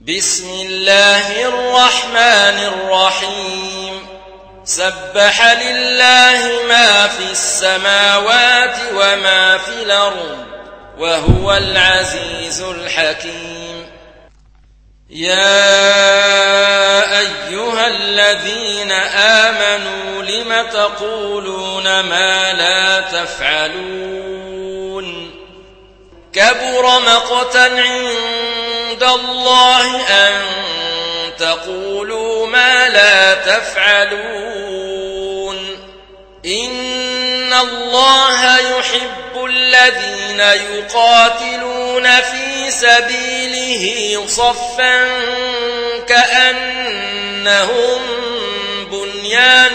بسم الله الرحمن الرحيم سبح لله ما في السماوات وما في الأرض وهو العزيز الحكيم يا أيها الذين آمنوا لم تقولون ما لا تفعلون كبر مقتا عند الله أن تقولوا ما لا تفعلون إن الله يحب الذين يقاتلون في سبيله صفا كأنهم بنيان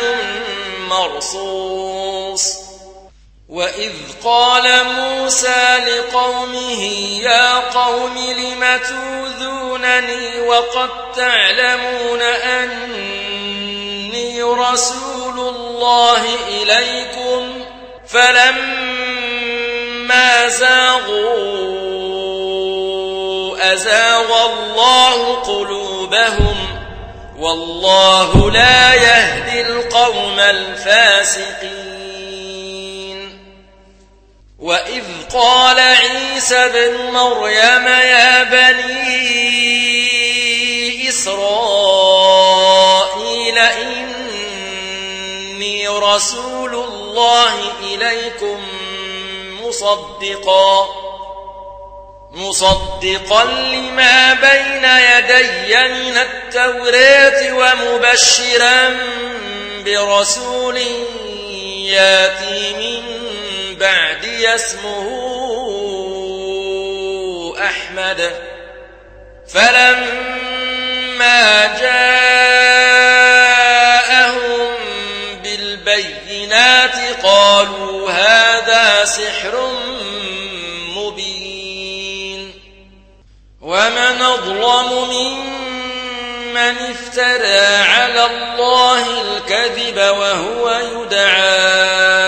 مرصوص وإذ قال موسى لقومه يا قوم لم تؤذونني وقد تعلمون أني رسول الله إليكم فلما زاغوا أزاغ الله قلوبهم والله لا يهدي القوم الفاسقين وإذ قال عيسى ابن مريم يا بني إسرائيل إني رسول الله إليكم مصدقا لما بين يدي من التوراة ومبشرا برسول ياتي من بعدي اسمه أحمد فلما جاءهم بالبينات قالوا هذا سحر مبين ومن أظلم ممن افترى على الله الكذب وهو يدعى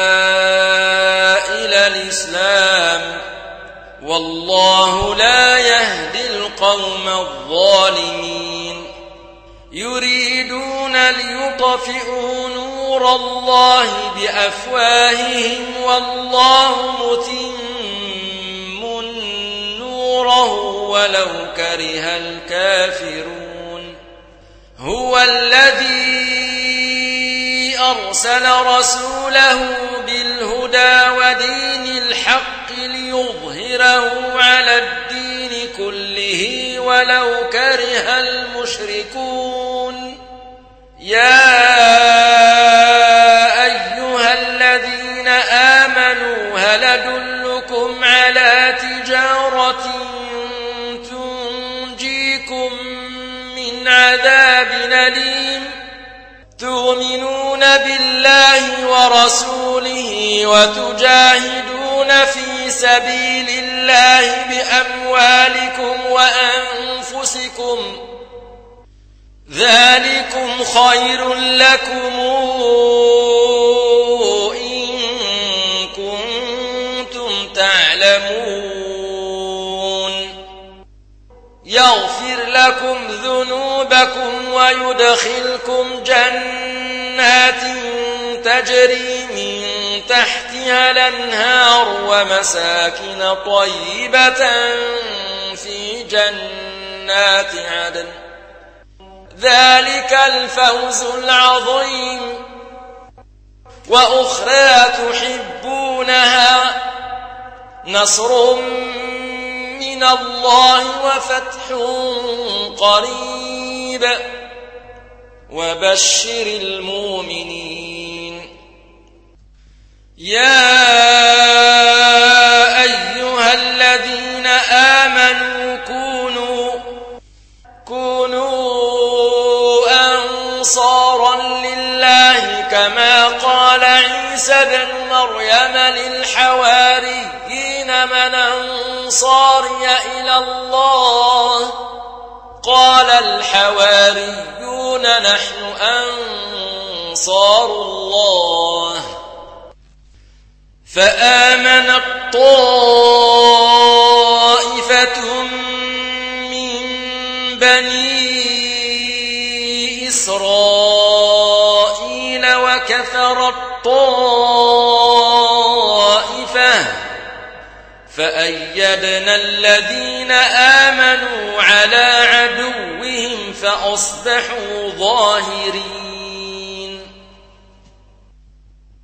الإسلام والله لا يهدي القوم الظالمين يريدون ليطفئوا نور الله بأفواههم والله متم نوره ولو كره الكافرون هو الذي أرسل رسوله بالهدى ودين الحق ليظهره على الدين كله ولو كره المشركون يا أيها الذين آمنوا هل أدلكم على تجارة تنجيكم من عذاب أليم تؤمنون بالله ورسوله وتجاهدون في سبيل الله بأموالكم وأنفسكم ذلكم خير لكم إن كنتم تعلمون يغفر لكم ذنوبكم ويدخلكم جنات تجري من تحتها الأنهار ومساكن طيبة في جنات عدن ذلك الفوز العظيم وأخرى تحبونها نصر من الله وفتح قريب وبشر المؤمنين يا أيها الذين آمنوا كونوا أنصارا لله كما قال عيسى بن مريم للحواريين من أنصاري إلى الله قال الحواريون نحن أنصار الله فآمنت طائفة من بني إسرائيل وكفر الطائفة فأيدنا الذين آمنوا على عدوهم فأصبحوا ظاهرين